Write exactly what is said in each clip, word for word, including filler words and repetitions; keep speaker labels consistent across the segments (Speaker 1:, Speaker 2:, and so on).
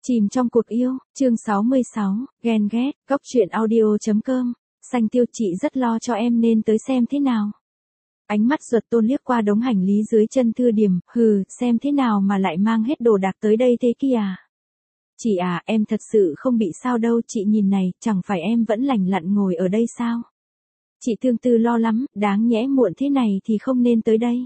Speaker 1: Chìm trong cuộc yêu, chương sáu mươi sáu, ghen ghét, góc truyện audio.com, Xanh Tiêu chị rất lo cho em nên tới xem thế nào. Ánh mắt Duật Tôn liếc qua đống hành lý dưới chân Thư Điềm, hừ, xem thế nào mà lại mang hết đồ đạc tới đây thế kia à? Chị à, em thật sự không bị sao đâu, chị nhìn này, chẳng phải em vẫn lành lặn ngồi ở đây sao? Chị Tương Tư lo lắm, đáng nhẽ muộn thế này thì không nên tới đây.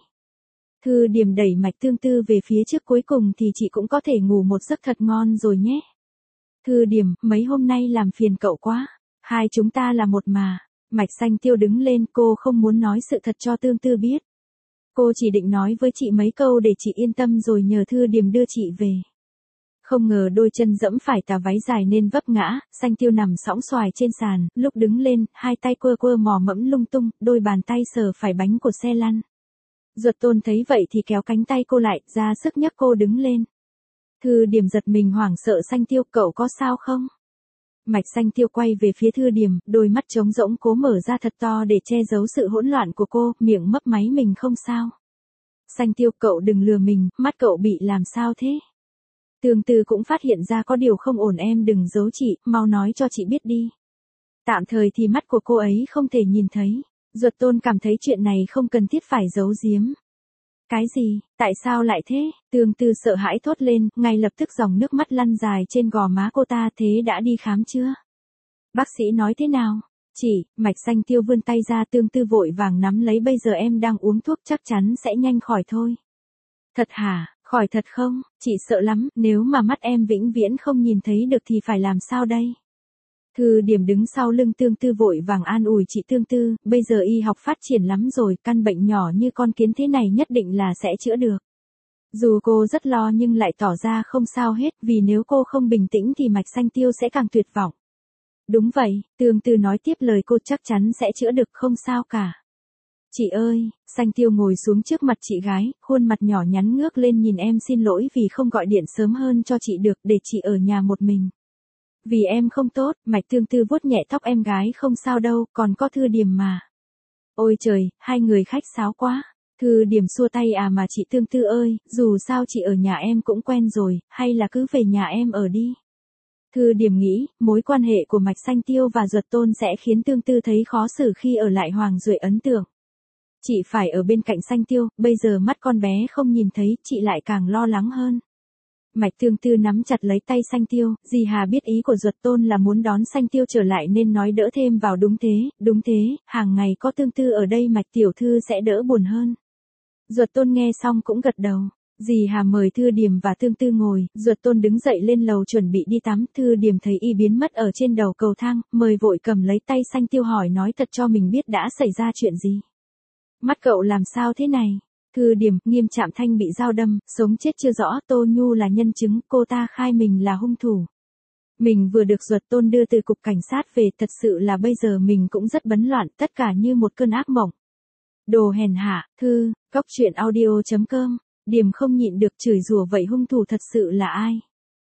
Speaker 1: Thư Điềm đẩy mạch Tương Tư về phía trước, cuối cùng thì chị cũng có thể ngủ một giấc thật ngon rồi nhé. Thư Điềm, mấy hôm nay làm phiền cậu quá, hai chúng ta là một mà. Mạch Xanh Tiêu đứng lên, cô không muốn nói sự thật cho Tương Tư biết. Cô chỉ định nói với chị mấy câu để chị yên tâm rồi nhờ Thư Điềm đưa chị về. Không ngờ đôi chân dẫm phải tà váy dài nên vấp ngã, Xanh Tiêu nằm sõng xoài trên sàn, lúc đứng lên, hai tay quơ quơ mò mẫm lung tung, đôi bàn tay sờ phải bánh của xe lăn. Duật Tôn thấy vậy thì kéo cánh tay cô lại, ra sức nhấc cô đứng lên. Thư Điềm giật mình hoảng sợ, Xanh Tiêu, cậu có sao không? Mạch Xanh Tiêu quay về phía Thư Điềm, đôi mắt trống rỗng cố mở ra thật to để che giấu sự hỗn loạn của cô, miệng mấp máy mình không sao. Xanh Tiêu, cậu đừng lừa mình, mắt cậu bị làm sao thế? Tương Tư cũng phát hiện ra có điều không ổn, em đừng giấu chị, mau nói cho chị biết đi. Tạm thời thì mắt của cô ấy không thể nhìn thấy. Duật Tôn cảm thấy chuyện này không cần thiết phải giấu giếm. Cái gì, tại sao lại thế? Tương Tư sợ hãi thốt lên, ngay lập tức dòng nước mắt lăn dài trên gò má cô ta. Thế đã đi khám chưa? Bác sĩ nói thế nào? Chị, Mạch Xanh Tiêu vươn tay ra, Tương Tư vội vàng nắm lấy, bây giờ em đang uống thuốc chắc chắn sẽ nhanh khỏi thôi. Thật hả, khỏi thật không? Chị sợ lắm, nếu mà mắt em vĩnh viễn không nhìn thấy được thì phải làm sao đây? Thư Điềm đứng sau lưng Tương Tư vội vàng an ủi, chị Tương Tư, bây giờ y học phát triển lắm rồi, căn bệnh nhỏ như con kiến thế này nhất định là sẽ chữa được. Dù cô rất lo nhưng lại tỏ ra không sao hết, vì nếu cô không bình tĩnh thì Mạch Xanh Tiêu sẽ càng tuyệt vọng. Đúng vậy, Tương Tư nói tiếp lời cô, chắc chắn sẽ chữa được, không sao cả. Chị ơi, Xanh Tiêu ngồi xuống trước mặt chị gái, khuôn mặt nhỏ nhắn ngước lên nhìn, em xin lỗi vì không gọi điện sớm hơn cho chị được, để chị ở nhà một mình. Vì em không tốt, Mạch Tương Tư vuốt nhẹ tóc em gái, không sao đâu, còn có Thư Điềm mà. Ôi trời, hai người khách sáo quá. Thư Điềm xua tay, à mà chị Tương Tư ơi, dù sao chị ở nhà em cũng quen rồi, hay là cứ về nhà em ở đi. Thư Điềm nghĩ, mối quan hệ của Mạch Xanh Tiêu và Duật Tôn sẽ khiến Tương Tư thấy khó xử khi ở lại Hoàng Duệ ấn tượng. Chị phải ở bên cạnh Xanh Tiêu, bây giờ mắt con bé không nhìn thấy, chị lại càng lo lắng hơn. Mạch Tương Tư nắm chặt lấy tay Xanh Tiêu, dì Hà biết ý của Duật Tôn là muốn đón Xanh Tiêu trở lại nên nói đỡ thêm vào, đúng thế, đúng thế, hàng ngày có Tương Tư ở đây Mạch tiểu thư sẽ đỡ buồn hơn. Duật Tôn nghe xong cũng gật đầu. Dì Hà mời Thư Điềm và Tương Tư ngồi, Duật Tôn đứng dậy lên lầu chuẩn bị đi tắm, Thư Điềm thấy y biến mất ở trên đầu cầu thang, mời vội cầm lấy tay Xanh Tiêu hỏi nói thật cho mình biết đã xảy ra chuyện gì. Mắt cậu làm sao thế này? Thư Điềm, Nghiêm Trạm Thanh bị dao đâm, sống chết chưa rõ, Tô Nhu là nhân chứng, cô ta khai mình là hung thủ. Mình vừa được Duật Tôn đưa từ cục cảnh sát về, thật sự là bây giờ mình cũng rất bấn loạn, tất cả như một cơn ác mộng. Đồ hèn hạ, Thư, góc truyện audio.com, Điềm không nhịn được chửi rủa, vậy hung thủ thật sự là ai?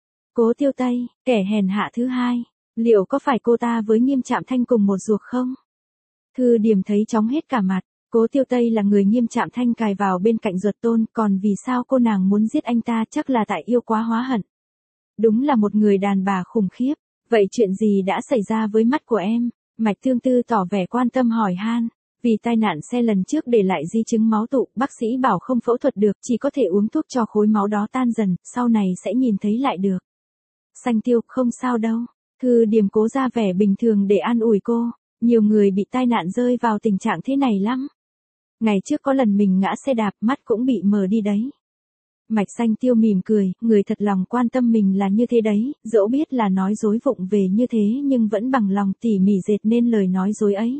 Speaker 1: Cố Tiêu Tây, kẻ hèn hạ thứ hai, liệu có phải cô ta với Nghiêm Trạm Thanh cùng một ruột không? Thư Điềm thấy chóng hết cả mặt. Cố Tiêu Tây là người Nghiêm Trạm Thanh cài vào bên cạnh Duật Tôn, còn vì sao cô nàng muốn giết anh ta, chắc là tại yêu quá hóa hận. Đúng là một người đàn bà khủng khiếp. Vậy chuyện gì đã xảy ra với mắt của em? Mạch Tương Tư tỏ vẻ quan tâm hỏi han. Vì tai nạn xe lần trước để lại di chứng máu tụ, bác sĩ bảo không phẫu thuật được, chỉ có thể uống thuốc cho khối máu đó tan dần, sau này sẽ nhìn thấy lại được. Xanh Tiêu, không sao đâu. Thư Điềm cố ra vẻ bình thường để an ủi cô. Nhiều người bị tai nạn rơi vào tình trạng thế này lắm. Ngày trước có lần mình ngã xe đạp, mắt cũng bị mờ đi đấy. Mạch Xanh Tiêu mỉm cười, người thật lòng quan tâm mình là như thế đấy, dẫu biết là nói dối vụng về như thế nhưng vẫn bằng lòng tỉ mỉ dệt nên lời nói dối ấy.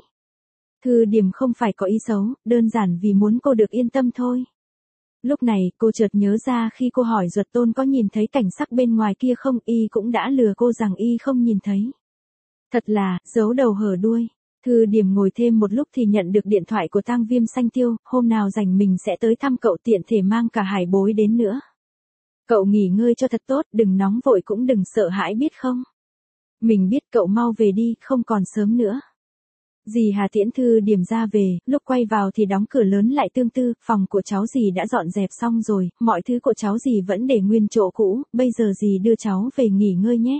Speaker 1: Thư Điềm không phải có ý xấu, đơn giản vì muốn cô được yên tâm thôi. Lúc này, cô chợt nhớ ra khi cô hỏi Duật Tôn có nhìn thấy cảnh sắc bên ngoài kia không, y cũng đã lừa cô rằng y không nhìn thấy. Thật là, giấu đầu hở đuôi. Thư Điềm ngồi thêm một lúc thì nhận được điện thoại của Tang Viêm. Xanh Tiêu, hôm nào rảnh mình sẽ tới thăm cậu, tiện thể mang cả Hải Bối đến nữa. Cậu nghỉ ngơi cho thật tốt, đừng nóng vội cũng đừng sợ hãi biết không? Mình biết, cậu mau về đi, không còn sớm nữa. Dì Hà tiễn Thư Điểm ra về, lúc quay vào thì đóng cửa lớn lại. Tương Tư, phòng của cháu dì đã dọn dẹp xong rồi, mọi thứ của cháu dì vẫn để nguyên chỗ cũ, bây giờ dì đưa cháu về nghỉ ngơi nhé.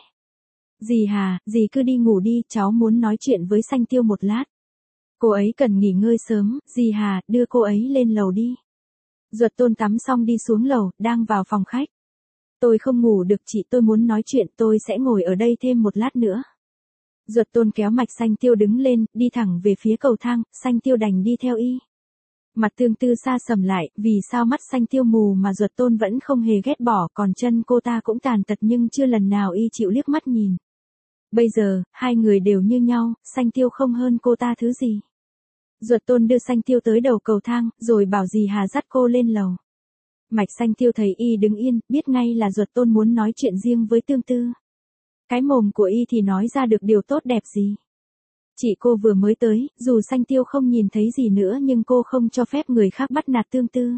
Speaker 1: Dì Hà, dì cứ đi ngủ đi, cháu muốn nói chuyện với Sanh Tiêu một lát. Cô ấy cần nghỉ ngơi sớm, dì Hà, đưa cô ấy lên lầu đi. Duật Tôn tắm xong đi xuống lầu, đang vào phòng khách. Tôi không ngủ được chị, tôi muốn nói chuyện, tôi sẽ ngồi ở đây thêm một lát nữa. Duật Tôn kéo Mạch Sanh Tiêu đứng lên, đi thẳng về phía cầu thang, Sanh Tiêu đành đi theo y. Mặt Tương Tư xa sầm lại, vì sao mắt Sanh Tiêu mù mà Duật Tôn vẫn không hề ghét bỏ, còn chân cô ta cũng tàn tật nhưng chưa lần nào y chịu liếc mắt nhìn. Bây giờ, hai người đều như nhau, Sanh Tiêu không hơn cô ta thứ gì. Duật Tôn đưa Sanh Tiêu tới đầu cầu thang, rồi bảo dì Hà dắt cô lên lầu. Mạch Sanh Tiêu thấy y đứng yên, biết ngay là Duật Tôn muốn nói chuyện riêng với Tương Tư. Cái mồm của y thì nói ra được điều tốt đẹp gì. Chị cô vừa mới tới, dù Sanh Tiêu không nhìn thấy gì nữa nhưng cô không cho phép người khác bắt nạt Tương Tư.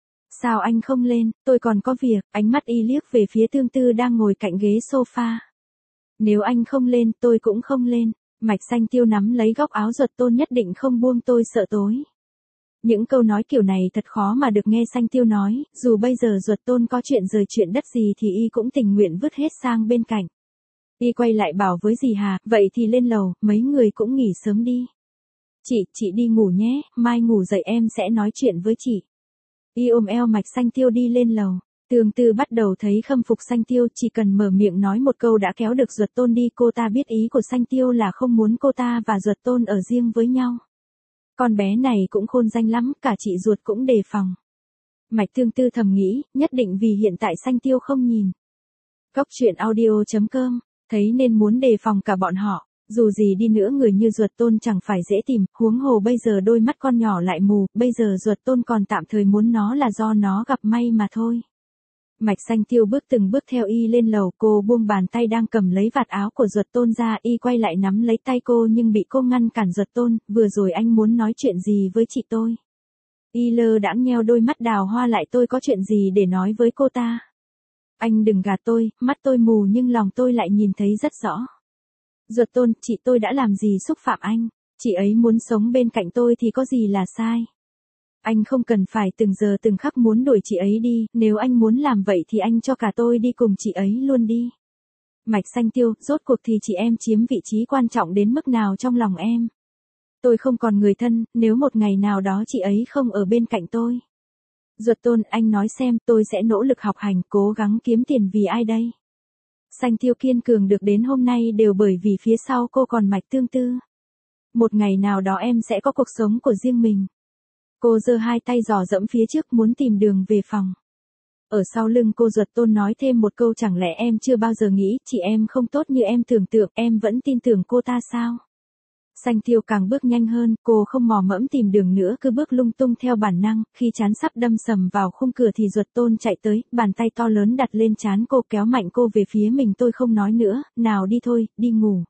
Speaker 1: Sao anh không lên, tôi còn có việc, ánh mắt y liếc về phía Tương Tư đang ngồi cạnh ghế sofa. Nếu anh không lên, tôi cũng không lên. Mạch Sanh Tiêu nắm lấy góc áo Duật Tôn, nhất định không buông, tôi sợ tối. Những câu nói kiểu này thật khó mà được nghe Sanh Tiêu nói, dù bây giờ Duật Tôn có chuyện rời chuyện đất gì thì y cũng tình nguyện vứt hết sang bên cạnh. Y quay lại bảo với dì Hà, vậy thì lên lầu, mấy người cũng nghỉ sớm đi. Chị, chị đi ngủ nhé, mai ngủ dậy em sẽ nói chuyện với chị. Y ôm eo Mạch Sanh Tiêu đi lên lầu. Tương Tư bắt đầu thấy khâm phục Sanh Tiêu, chỉ cần mở miệng nói một câu đã kéo được Duật Tôn đi. Cô ta biết ý của Sanh Tiêu là không muốn cô ta và Duật Tôn ở riêng với nhau. Con bé này cũng khôn danh lắm, cả chị ruột cũng đề phòng. Mạch Tương Tư thầm nghĩ, nhất định vì hiện tại Sanh Tiêu không nhìn. Góc truyện audio chấm com, thấy nên muốn đề phòng cả bọn họ. Dù gì đi nữa người như Duật Tôn chẳng phải dễ tìm, huống hồ bây giờ đôi mắt con nhỏ lại mù, bây giờ Duật Tôn còn tạm thời muốn nó là do nó gặp may mà thôi. Mạch Sanh Tiêu bước từng bước theo y lên lầu, cô buông bàn tay đang cầm lấy vạt áo của Duật Tôn ra, y quay lại nắm lấy tay cô nhưng bị cô ngăn cản. Duật Tôn, vừa rồi anh muốn nói chuyện gì với chị tôi? Y lơ đãng nheo đôi mắt đào hoa lại, tôi có chuyện gì để nói với cô ta? Anh đừng gạt tôi, mắt tôi mù nhưng lòng tôi lại nhìn thấy rất rõ. Duật Tôn, chị tôi đã làm gì xúc phạm anh? Chị ấy muốn sống bên cạnh tôi thì có gì là sai? Anh không cần phải từng giờ từng khắc muốn đuổi chị ấy đi, nếu anh muốn làm vậy thì anh cho cả tôi đi cùng chị ấy luôn đi. Mạch Sanh Tiêu, rốt cuộc thì chị em chiếm vị trí quan trọng đến mức nào trong lòng em? Tôi không còn người thân, nếu một ngày nào đó chị ấy không ở bên cạnh tôi. Duật Tôn, anh nói xem, tôi sẽ nỗ lực học hành, cố gắng kiếm tiền vì ai đây? Sanh Tiêu kiên cường được đến hôm nay đều bởi vì phía sau cô còn Mạch Tương Tư. Một ngày nào đó em sẽ có cuộc sống của riêng mình. Cô giơ hai tay dò dẫm phía trước muốn tìm đường về phòng. Ở sau lưng cô Duật Tôn nói thêm một câu, chẳng lẽ em chưa bao giờ nghĩ chị em không tốt như em tưởng tượng, em vẫn tin tưởng cô ta sao? Sanh Tiêu càng bước nhanh hơn, cô không mò mẫm tìm đường nữa, cứ bước lung tung theo bản năng, khi trán sắp đâm sầm vào khung cửa thì Duật Tôn chạy tới, bàn tay to lớn đặt lên trán cô, kéo mạnh cô về phía mình. Tôi không nói nữa, nào đi thôi, đi ngủ.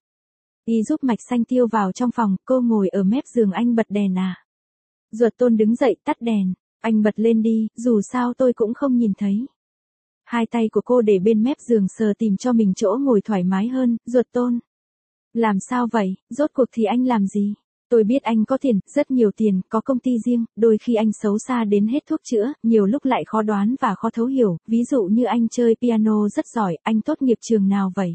Speaker 1: Y giúp Mạch Sanh Tiêu vào trong phòng, cô ngồi ở mép giường, anh bật đèn à? Duật Tôn đứng dậy tắt đèn, anh bật lên đi, dù sao tôi cũng không nhìn thấy. Hai tay của cô để bên mép giường sờ tìm cho mình chỗ ngồi thoải mái hơn. Duật Tôn, làm sao vậy, rốt cuộc thì anh làm gì? Tôi biết anh có tiền, rất nhiều tiền, có công ty riêng, đôi khi anh xấu xa đến hết thuốc chữa, nhiều lúc lại khó đoán và khó thấu hiểu, ví dụ như anh chơi piano rất giỏi, anh tốt nghiệp trường nào vậy?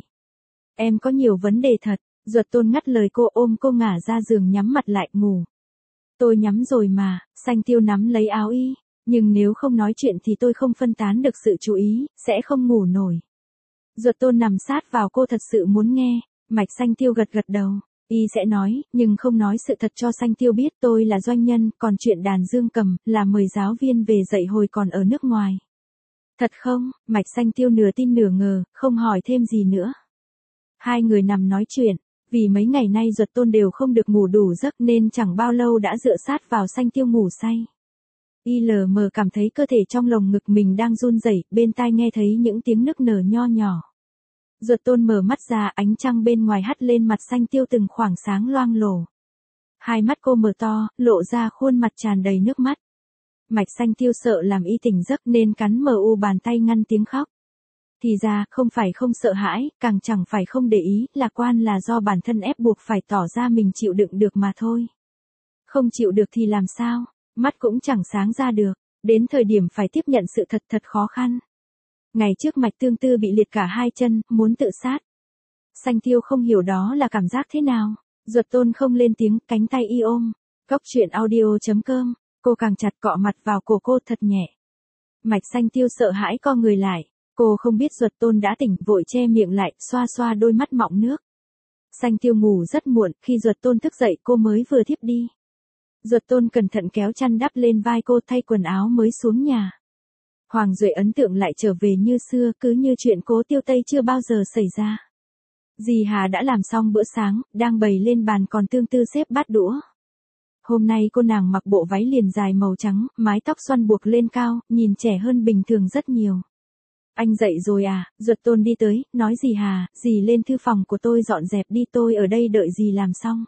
Speaker 1: Em có nhiều vấn đề thật. Duật Tôn ngắt lời cô, ôm cô ngả ra giường, nhắm mặt lại ngủ. Tôi nhắm rồi mà. Sanh Tiêu nắm lấy áo y, nhưng nếu không nói chuyện thì tôi không phân tán được sự chú ý, sẽ không ngủ nổi. Duật Tôn nằm sát vào cô, thật sự muốn nghe. Mạch Sanh Tiêu gật gật đầu, y sẽ nói, nhưng không nói sự thật cho Sanh Tiêu biết. Tôi là doanh nhân, còn chuyện đàn dương cầm, là mời giáo viên về dạy hồi còn ở nước ngoài. Thật không? Mạch Sanh Tiêu nửa tin nửa ngờ, không hỏi thêm gì nữa. Hai người nằm nói chuyện. Vì mấy ngày nay Duật Tôn đều không được ngủ đủ giấc nên chẳng bao lâu đã dựa sát vào Sanh Tiêu ngủ say. Y lờ mờ cảm thấy cơ thể trong lồng ngực mình đang run rẩy, bên tai nghe thấy những tiếng nức nở nho nhỏ. Duật Tôn mở mắt ra, ánh trăng bên ngoài hắt lên mặt Sanh Tiêu từng khoảng sáng loang lổ. Hai mắt cô mở to, lộ ra khuôn mặt tràn đầy nước mắt. Mạch Sanh Tiêu sợ làm y tỉnh giấc nên cắn mờ u bàn tay ngăn tiếng khóc. Thì ra, không phải không sợ hãi, càng chẳng phải không để ý, lạc quan là do bản thân ép buộc phải tỏ ra mình chịu đựng được mà thôi. Không chịu được thì làm sao, mắt cũng chẳng sáng ra được, đến thời điểm phải tiếp nhận sự thật thật khó khăn. Ngày trước Mạch Tương Tư bị liệt cả hai chân, muốn tự sát. Sanh Tiêu không hiểu đó là cảm giác thế nào. Duật Tôn không lên tiếng, cánh tay y ôm. Cốc truyện audio chấm com, cô càng chặt cọ mặt vào cổ cô thật nhẹ. Mạch Sanh Tiêu sợ hãi co người lại. Cô không biết Duật Tôn đã tỉnh, vội che miệng lại, xoa xoa đôi mắt mọng nước. Sanh Tiêu ngủ rất muộn, khi Duật Tôn thức dậy cô mới vừa thiếp đi. Duật Tôn cẩn thận kéo chăn đắp lên vai cô, thay quần áo mới xuống nhà. Hoàng Duệ ấn tượng lại trở về như xưa, cứ như chuyện Cố Tiêu Tây chưa bao giờ xảy ra. Dì Hà đã làm xong bữa sáng, đang bày lên bàn, còn Tương Tư xếp bát đũa. Hôm nay cô nàng mặc bộ váy liền dài màu trắng, mái tóc xoăn buộc lên cao, nhìn trẻ hơn bình thường rất nhiều. Anh dậy rồi à? Duật Tôn đi tới, nói dì Hà, dì lên thư phòng của tôi dọn dẹp đi, tôi ở đây đợi dì làm xong.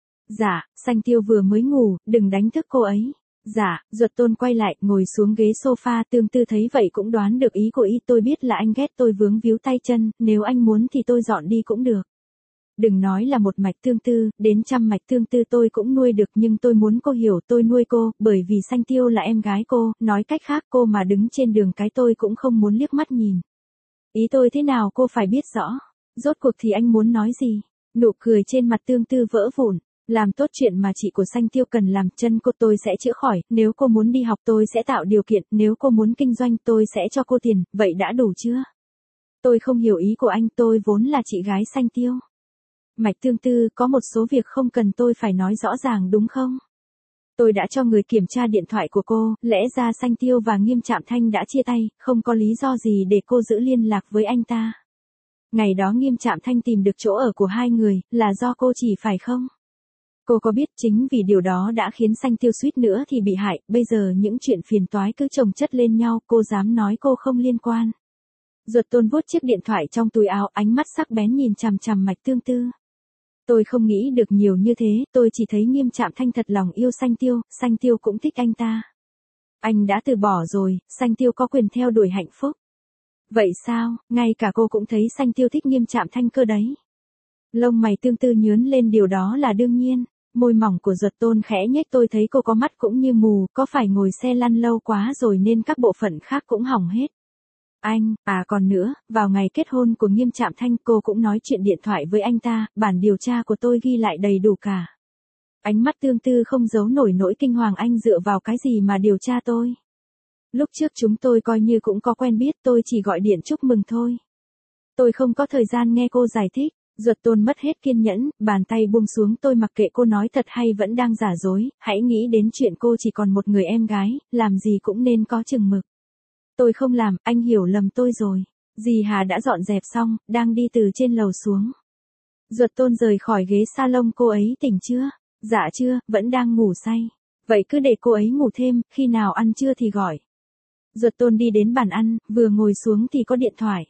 Speaker 1: Dạ, Sanh Tiêu vừa mới ngủ, đừng đánh thức cô ấy. Dạ, Duật Tôn quay lại, ngồi xuống ghế sofa, Tương Tư thấy vậy cũng đoán được ý của y, tôi biết là anh ghét tôi vướng víu tay chân, nếu anh muốn thì tôi dọn đi cũng được. Đừng nói là một mạch Tương Tư, đến trăm mạch Tương Tư tôi cũng nuôi được, nhưng tôi muốn cô hiểu tôi nuôi cô, bởi vì Sanh Tiêu là em gái cô, nói cách khác cô mà đứng trên đường cái tôi cũng không muốn liếc mắt nhìn. Ý tôi thế nào cô phải biết rõ. Rốt cuộc thì anh muốn nói gì? Nụ cười trên mặt Tương Tư vỡ vụn. Làm tốt chuyện mà chị của Sanh Tiêu cần làm, chân cô tôi sẽ chữa khỏi, nếu cô muốn đi học tôi sẽ tạo điều kiện, nếu cô muốn kinh doanh tôi sẽ cho cô tiền, vậy đã đủ chưa? Tôi không hiểu ý của anh, tôi vốn là chị gái Sanh Tiêu. Mạch Tương Tư, có một số việc không cần tôi phải nói rõ ràng đúng không? Tôi đã cho người kiểm tra điện thoại của cô, lẽ ra Sanh Tiêu và Nghiêm Trạm Thanh đã chia tay, không có lý do gì để cô giữ liên lạc với anh ta. Ngày đó Nghiêm Trạm Thanh tìm được chỗ ở của hai người, là do cô chỉ phải không? Cô có biết chính vì điều đó đã khiến Sanh Tiêu suýt nữa thì bị hại, bây giờ những chuyện phiền toái cứ chồng chất lên nhau, cô dám nói cô không liên quan. Duật Tôn vuốt chiếc điện thoại trong túi áo, ánh mắt sắc bén nhìn chằm chằm Mạch Tương Tư. Tôi không nghĩ được nhiều như thế, tôi chỉ thấy Nghiêm Trạm Thanh thật lòng yêu Sanh Tiêu, Sanh Tiêu cũng thích anh ta. Anh đã từ bỏ rồi, Sanh Tiêu có quyền theo đuổi hạnh phúc. Vậy sao, ngay cả cô cũng thấy Sanh Tiêu thích Nghiêm Trạm Thanh cơ đấy. Lông mày Tương Tư nhướng lên, điều đó là đương nhiên. Môi mỏng của Duật Tôn khẽ nhếch, tôi thấy cô có mắt cũng như mù, có phải ngồi xe lăn lâu quá rồi nên các bộ phận khác cũng hỏng hết. Anh, à còn nữa, vào ngày kết hôn của Nghiêm Trạm Thanh cô cũng nói chuyện điện thoại với anh ta, bản điều tra của tôi ghi lại đầy đủ cả. Ánh mắt Tương Tư không giấu nổi nỗi kinh hoàng, anh dựa vào cái gì mà điều tra tôi? Lúc trước chúng tôi coi như cũng có quen biết, tôi chỉ gọi điện chúc mừng thôi. Tôi không có thời gian nghe cô giải thích. Duật Tôn mất hết kiên nhẫn, bàn tay buông xuống, tôi mặc kệ cô nói thật hay vẫn đang giả dối, hãy nghĩ đến chuyện cô chỉ còn một người em gái, làm gì cũng nên có chừng mực. Tôi không làm, anh hiểu lầm tôi rồi. Dì Hà đã dọn dẹp xong, đang đi từ trên lầu xuống. Duật Tôn rời khỏi ghế salon, cô ấy tỉnh chưa? Dạ chưa, vẫn đang ngủ say. Vậy cứ để cô ấy ngủ thêm, khi nào ăn trưa thì gọi. Duật Tôn đi đến bàn ăn, vừa ngồi xuống thì có điện thoại.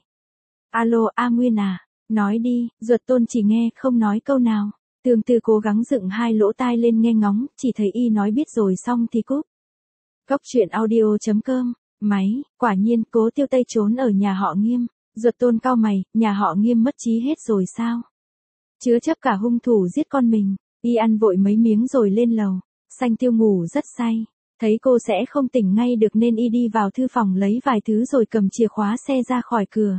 Speaker 1: Alo, A Nguyên à? Nói đi, Duật Tôn chỉ nghe, không nói câu nào. Tương Tư cố gắng dựng hai lỗ tai lên nghe ngóng, chỉ thấy y nói biết rồi xong thì cúp. Cốc truyện audio chấm com, máy, quả nhiên Cố Tiêu Tây trốn ở nhà họ Nghiêm. Duật Tôn cau mày, nhà họ Nghiêm mất trí hết rồi sao? Chứa chấp cả hung thủ giết con mình, y ăn vội mấy miếng rồi lên lầu. Sanh Tiêu ngủ rất say, thấy cô sẽ không tỉnh ngay được nên y đi vào thư phòng lấy vài thứ rồi cầm chìa khóa xe ra khỏi cửa.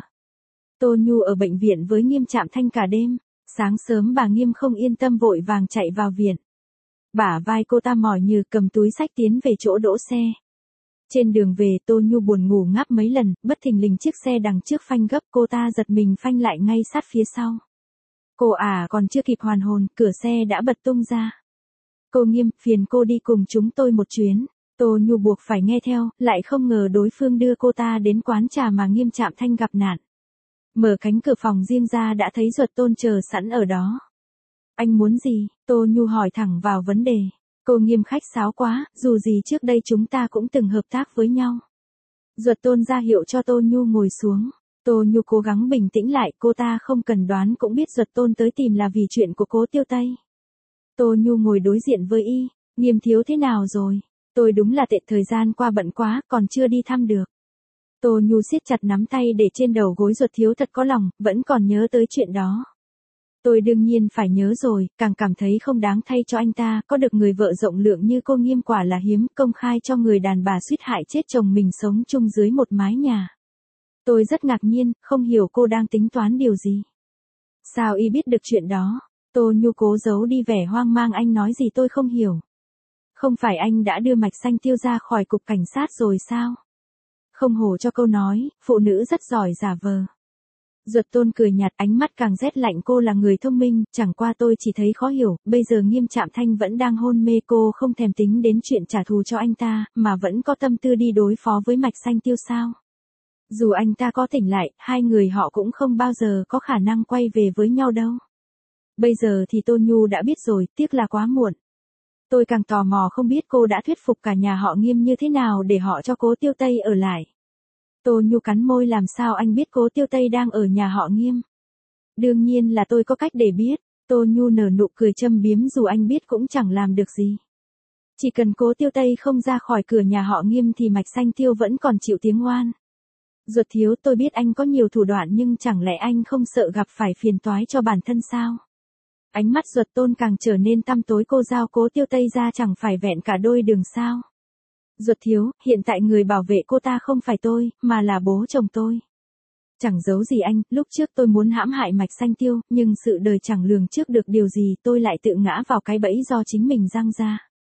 Speaker 1: Tô Nhu ở bệnh viện với Nghiêm Trạm Thanh cả đêm, sáng sớm bà Nghiêm không yên tâm vội vàng chạy vào viện. Bả vai cô ta mỏi nhừ, cầm túi xách tiến về chỗ đỗ xe. Trên đường về Tô Nhu buồn ngủ ngáp mấy lần, bất thình lình chiếc xe đằng trước phanh gấp, cô ta giật mình phanh lại ngay sát phía sau. Cô à còn chưa kịp hoàn hồn, cửa xe đã bật tung ra. Cô Nghiêm, phiền cô đi cùng chúng tôi một chuyến. Tô Nhu buộc phải nghe theo, lại không ngờ đối phương đưa cô ta đến quán trà mà Nghiêm Trạm Thanh gặp nạn. Mở cánh cửa phòng riêng ra đã thấy Duật Tôn chờ sẵn ở đó. Anh muốn gì? Tô Nhu hỏi thẳng vào vấn đề. Cô Nghiêm khách sáo quá, dù gì trước đây chúng ta cũng từng hợp tác với nhau. Duật Tôn ra hiệu cho Tô Nhu ngồi xuống. Tô Nhu cố gắng bình tĩnh lại, cô ta không cần đoán cũng biết Duật Tôn tới tìm là vì chuyện của Cố Tiêu Tây. Tô Nhu ngồi đối diện với y, Nghiêm thiếu thế nào rồi? Tôi đúng là tệ, thời gian qua bận quá, còn chưa đi thăm được. Tô Nhu siết chặt nắm tay để trên đầu gối ruột thiếu thật có lòng, vẫn còn nhớ tới chuyện đó. Tôi đương nhiên phải nhớ rồi, càng cảm thấy không đáng thay cho anh ta, có được người vợ rộng lượng như cô Nghiêm quả là hiếm, công khai cho người đàn bà suýt hại chết chồng mình sống chung dưới một mái nhà. Tôi rất ngạc nhiên, không hiểu cô đang tính toán điều gì. Sao y biết được chuyện đó? Tô Nhu cố giấu đi vẻ hoang mang, anh nói gì tôi không hiểu. Không phải anh đã đưa Mạch Xanh Tiêu ra khỏi cục cảnh sát rồi sao? Không hổ cho câu nói, phụ nữ rất giỏi giả vờ. Duật Tôn cười nhạt, ánh mắt càng rét lạnh, cô là người thông minh, chẳng qua tôi chỉ thấy khó hiểu, bây giờ Nghiêm Trạm Thanh vẫn đang hôn mê, cô không thèm tính đến chuyện trả thù cho anh ta, mà vẫn có tâm tư đi đối phó với Mạch Xanh Tiêu sao? Dù anh ta có tỉnh lại, hai người họ cũng không bao giờ có khả năng quay về với nhau đâu. Bây giờ thì Tô Nhu đã biết rồi, tiếc là quá muộn. Tôi càng tò mò không biết cô đã thuyết phục cả nhà họ Nghiêm như thế nào để họ cho Cố Tiêu Tây ở lại. Tô Nhu cắn môi, làm sao anh biết Cố Tiêu Tây đang ở nhà họ Nghiêm? Đương nhiên là tôi có cách để biết. Tô Nhu nở nụ cười châm biếm, dù anh biết cũng chẳng làm được gì. Chỉ cần Cố Tiêu Tây không ra khỏi cửa nhà họ Nghiêm thì Mạch Xanh Tiêu vẫn còn chịu tiếng oan. Duật thiếu, tôi biết anh có nhiều thủ đoạn nhưng chẳng lẽ anh không sợ gặp phải phiền toái cho bản thân sao? Ánh mắt Duật Tôn càng trở nên tăm tối, cô giao Cố Tiêu Tây ra chẳng phải vẹn cả đôi đường sao? Duật thiếu, hiện tại người bảo vệ cô ta không phải tôi, mà là bố chồng tôi. Chẳng giấu gì anh, lúc trước tôi muốn hãm hại Mạch Xanh Tiêu, nhưng sự đời chẳng lường trước được điều gì, tôi lại tự ngã vào cái bẫy do chính mình giăng ra.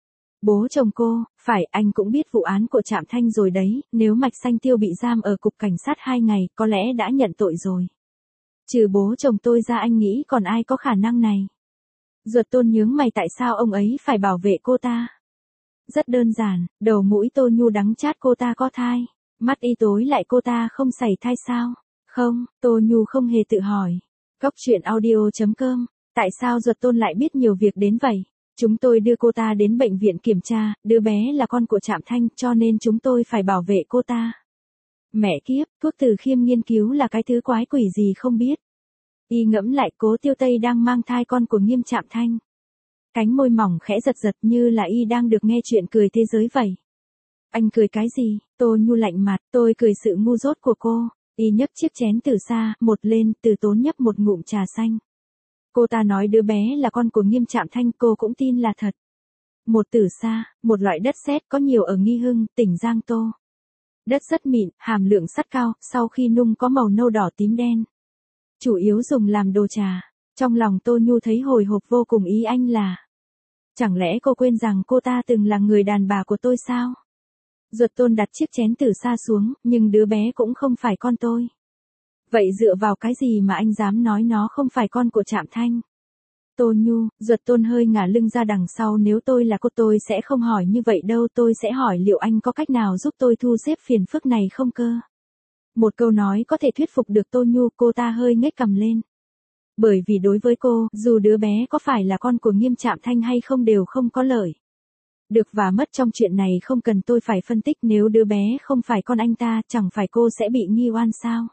Speaker 1: Bố chồng cô, phải, anh cũng biết vụ án của Trạm Thanh rồi đấy, nếu Mạch Xanh Tiêu bị giam ở cục cảnh sát hai ngày, có lẽ đã nhận tội rồi. Trừ bố chồng tôi ra anh nghĩ còn ai có khả năng này? Duật Tôn nhướng mày, tại sao ông ấy phải bảo vệ cô ta? Rất đơn giản, đầu mũi Tô Nhu đắng chát, cô ta có thai. Mắt y tối lại, cô ta không sảy thai sao? Không, Tô Nhu không hề tự hỏi. Cóc truyện audio chấm com, tại sao Duật Tôn lại biết nhiều việc đến vậy? Chúng tôi đưa cô ta đến bệnh viện kiểm tra, đứa bé là con của Trạm Thanh, cho nên chúng tôi phải bảo vệ cô ta. Mẹ kiếp, thuốc Từ Khiêm nghiên cứu là cái thứ quái quỷ gì không biết. Y ngẫm lại, Cố Tiêu Tây đang mang thai con của Nghiêm Trạm Thanh. Cánh môi mỏng khẽ giật giật như là y đang được nghe chuyện cười thế giới vậy. Anh cười cái gì? Tô Nhu lạnh mặt, tôi cười sự ngu dốt của cô. Y nhấc chiếc chén từ xa, một lên, Từ Tốn nhấp một ngụm trà xanh. Cô ta nói đứa bé là con của Nghiêm Trạm Thanh, cô cũng tin là thật. Một Từ Sa, một loại đất sét có nhiều ở Nghi Hưng, tỉnh Giang Tô. Đất rất mịn, hàm lượng sắt cao, sau khi nung có màu nâu đỏ tím đen. Chủ yếu dùng làm đồ trà. Trong lòng Tô Nhu thấy hồi hộp vô cùng, ý anh là... Chẳng lẽ cô quên rằng cô ta từng là người đàn bà của tôi sao? Duật Tôn đặt chiếc chén từ xa xuống, nhưng đứa bé cũng không phải con tôi. Vậy dựa vào cái gì mà anh dám nói nó không phải con của Trạm Thanh? Tô Nhu, Duật Tôn hơi ngả lưng ra đằng sau, nếu tôi là cô tôi sẽ không hỏi như vậy đâu, tôi sẽ hỏi liệu anh có cách nào giúp tôi thu xếp phiền phức này không cơ? Một câu nói có thể thuyết phục được Tô Nhu, cô ta hơi nhếch cằm lên. Bởi vì đối với cô, dù đứa bé có phải là con của Nghiêm Trạm Thanh hay không đều không có lợi. Được và mất trong chuyện này không cần tôi phải phân tích, nếu đứa bé không phải con anh ta, chẳng phải cô sẽ bị nghi oan sao?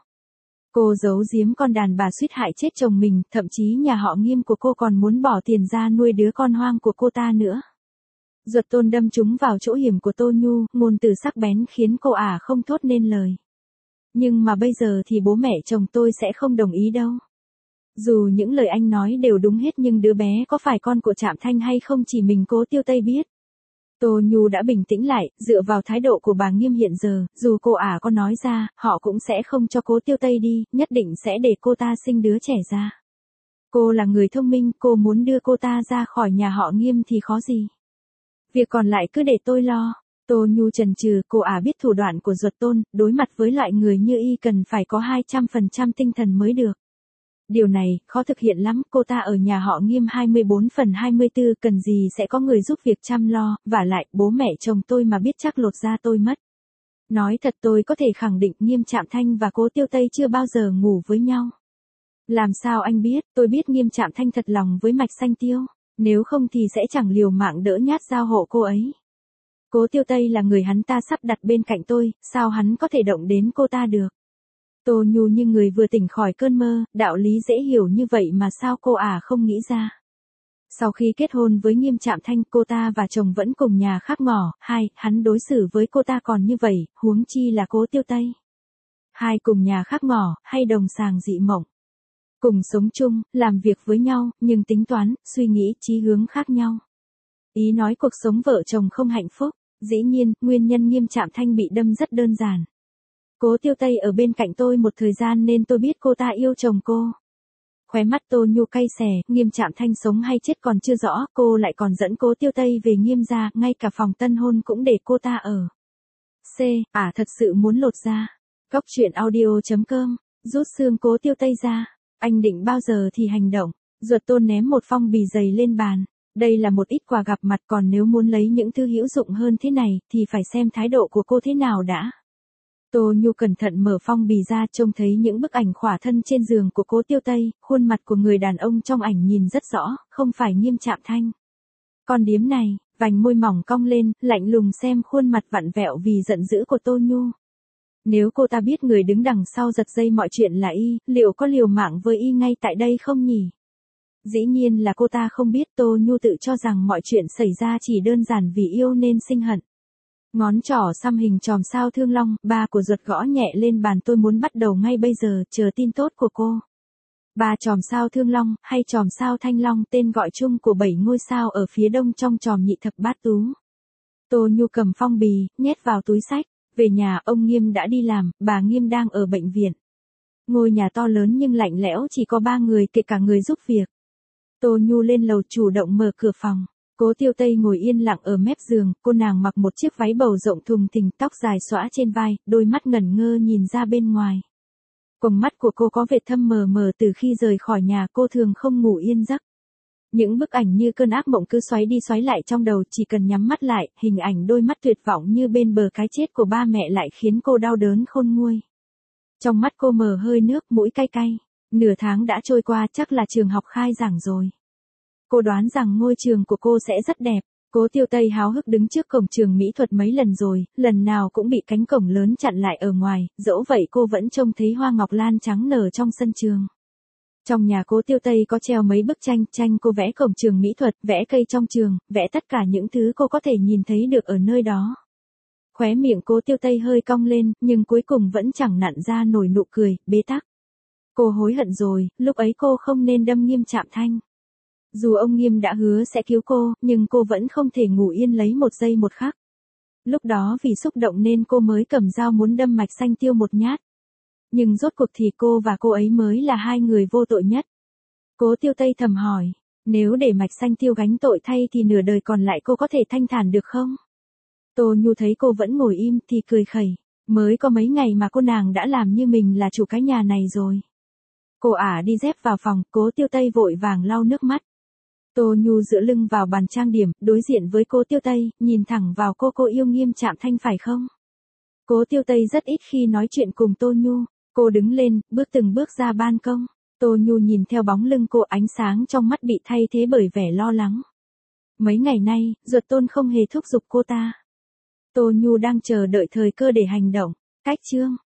Speaker 1: Cô giấu giếm con đàn bà suýt hại chết chồng mình, thậm chí nhà họ Nghiêm của cô còn muốn bỏ tiền ra nuôi đứa con hoang của cô ta nữa. Duật Tôn đâm trúng vào chỗ hiểm của Tô Nhu, ngôn từ sắc bén khiến cô ả không thốt nên lời. Nhưng mà bây giờ thì bố mẹ chồng tôi sẽ không đồng ý đâu. Dù những lời anh nói đều đúng hết nhưng đứa bé có phải con của Trạm Thanh hay không chỉ mình Cố Tiêu Tây biết. Tô Nhu đã bình tĩnh lại, dựa vào thái độ của bà Nghiêm hiện giờ, dù cô ả có nói ra, họ cũng sẽ không cho Cố Tiêu Tây đi, nhất định sẽ để cô ta sinh đứa trẻ ra. Cô là người thông minh, cô muốn đưa cô ta ra khỏi nhà họ Nghiêm thì khó gì. Việc còn lại cứ để tôi lo. Tô Nhu chần chừ, cô ả biết thủ đoạn của Duật Tôn, đối mặt với loại người như y cần phải có hai trăm phần trăm tinh thần mới được. Điều này, khó thực hiện lắm, cô ta ở nhà họ Nghiêm hai mươi bốn phần hai mươi tư, cần gì sẽ có người giúp việc chăm lo, vả lại, bố mẹ chồng tôi mà biết chắc lột da tôi mất. Nói thật, tôi có thể khẳng định Nghiêm Trạm Thanh và Cố Tiêu Tây chưa bao giờ ngủ với nhau. Làm sao anh biết? Tôi biết Nghiêm Trạm Thanh thật lòng với Mạch Xanh Tiêu, nếu không thì sẽ chẳng liều mạng đỡ nhát giao hộ cô ấy. Cố Tiêu Tây là người hắn ta sắp đặt bên cạnh tôi, sao hắn có thể động đến cô ta được? Tô Nhu như người vừa tỉnh khỏi cơn mơ, đạo lý dễ hiểu như vậy mà sao cô ả không nghĩ ra. Sau khi kết hôn với Nghiêm Trạm Thanh, cô ta và chồng vẫn cùng nhà khác ngỏ, hai, hắn đối xử với cô ta còn như vậy, huống chi là Cố Tiêu Tây. Hai cùng nhà khác ngỏ, hay đồng sàng dị mộng. Cùng sống chung, làm việc với nhau, nhưng tính toán, suy nghĩ, chí hướng khác nhau. Ý nói cuộc sống vợ chồng không hạnh phúc. Dĩ nhiên, nguyên nhân Nghiêm Trạm Thanh bị đâm rất đơn giản. Cố Tiêu Tây ở bên cạnh tôi một thời gian nên tôi biết cô ta yêu chồng cô. Khóe mắt Tô Nhu cay xè, Nghiêm Trạm Thanh sống hay chết còn chưa rõ, cô lại còn dẫn Cố Tiêu Tây về Nghiêm gia, ngay cả phòng tân hôn cũng để cô ta ở. C. À thật sự muốn lột da. Góc truyện audio chấm com, rút xương Cố Tiêu Tây ra. Anh định bao giờ thì hành động. Ruột Tôn ném một phong bì dày lên bàn. Đây là một ít quà gặp mặt, còn nếu muốn lấy những thứ hữu dụng hơn thế này, thì phải xem thái độ của cô thế nào đã. Tô Nhu cẩn thận mở phong bì ra, trông thấy những bức ảnh khỏa thân trên giường của Cố Tiêu Tây, khuôn mặt của người đàn ông trong ảnh nhìn rất rõ, không phải Nghiêm Trạm Thanh. Con điếm này, vành môi mỏng cong lên, lạnh lùng xem khuôn mặt vặn vẹo vì giận dữ của Tô Nhu. Nếu cô ta biết người đứng đằng sau giật dây mọi chuyện là y, liệu có liều mạng với y ngay tại đây không nhỉ? Dĩ nhiên là cô ta không biết. Tô Nhu tự cho rằng mọi chuyện xảy ra chỉ đơn giản vì yêu nên sinh hận. Ngón trỏ xăm hình chòm sao thương long, ba của ruột gõ nhẹ lên bàn. Tôi muốn bắt đầu ngay bây giờ, chờ tin tốt của cô. Ba chòm sao thương long, hay chòm sao thanh long, tên gọi chung của bảy ngôi sao ở phía đông trong chòm nhị thập bát tú. Tô Nhu cầm phong bì, nhét vào túi xách. Về nhà, ông Nghiêm đã đi làm, bà Nghiêm đang ở bệnh viện. Ngôi nhà to lớn nhưng lạnh lẽo, chỉ có ba người kể cả người giúp việc. Tô Nhu lên lầu chủ động mở cửa phòng. Cố Tiêu Tây ngồi yên lặng ở mép giường, cô nàng mặc một chiếc váy bầu rộng thùng thình, tóc dài xõa trên vai, đôi mắt ngẩn ngơ nhìn ra bên ngoài. Quầng mắt của cô có vệt thâm mờ mờ, từ khi rời khỏi nhà cô thường không ngủ yên giấc. Những bức ảnh như cơn ác mộng cứ xoáy đi xoáy lại trong đầu, chỉ cần nhắm mắt lại, hình ảnh đôi mắt tuyệt vọng như bên bờ cái chết của ba mẹ lại khiến cô đau đớn khôn nguôi. Trong mắt cô mờ hơi nước, mũi cay cay. Nửa tháng đã trôi qua, chắc là trường học khai giảng rồi. Cô đoán rằng ngôi trường của cô sẽ rất đẹp. Cố Tiêu Tây háo hức đứng trước cổng trường mỹ thuật mấy lần rồi, lần nào cũng bị cánh cổng lớn chặn lại ở ngoài, dẫu vậy cô vẫn trông thấy hoa ngọc lan trắng nở trong sân trường. Trong nhà Cố Tiêu Tây có treo mấy bức tranh, tranh cô vẽ cổng trường mỹ thuật, vẽ cây trong trường, vẽ tất cả những thứ cô có thể nhìn thấy được ở nơi đó. Khóe miệng Cố Tiêu Tây hơi cong lên, nhưng cuối cùng vẫn chẳng nặn ra nổi nụ cười, bế tắc. Cô hối hận rồi, lúc ấy cô không nên đâm Nghiêm Trạm Thanh. Dù ông Nghiêm đã hứa sẽ cứu cô, nhưng cô vẫn không thể ngủ yên lấy một giây một khắc. Lúc đó vì xúc động nên cô mới cầm dao muốn đâm Mạch Xanh Tiêu một nhát. Nhưng rốt cuộc thì cô và cô ấy mới là hai người vô tội nhất. Cố Tiêu Tây thầm hỏi, nếu để Mạch Xanh Tiêu gánh tội thay thì nửa đời còn lại cô có thể thanh thản được không? Tô Nhu thấy cô vẫn ngồi im thì cười khẩy, mới có mấy ngày mà cô nàng đã làm như mình là chủ cái nhà này rồi. Cô ả đi dép vào phòng, Cố Tiêu Tây vội vàng lau nước mắt. Tô Nhu dựa lưng vào bàn trang điểm, đối diện với Cố Tiêu Tây, nhìn thẳng vào cô. Cô yêu Nghiêm Trạm Thanh phải không? Cố Tiêu Tây rất ít khi nói chuyện cùng Tô Nhu. Cô đứng lên, bước từng bước ra ban công. Tô Nhu nhìn theo bóng lưng cô, ánh sáng trong mắt bị thay thế bởi vẻ lo lắng. Mấy ngày nay, Ruột Tôn không hề thúc giục cô ta. Tô Nhu đang chờ đợi thời cơ để hành động. Cách chương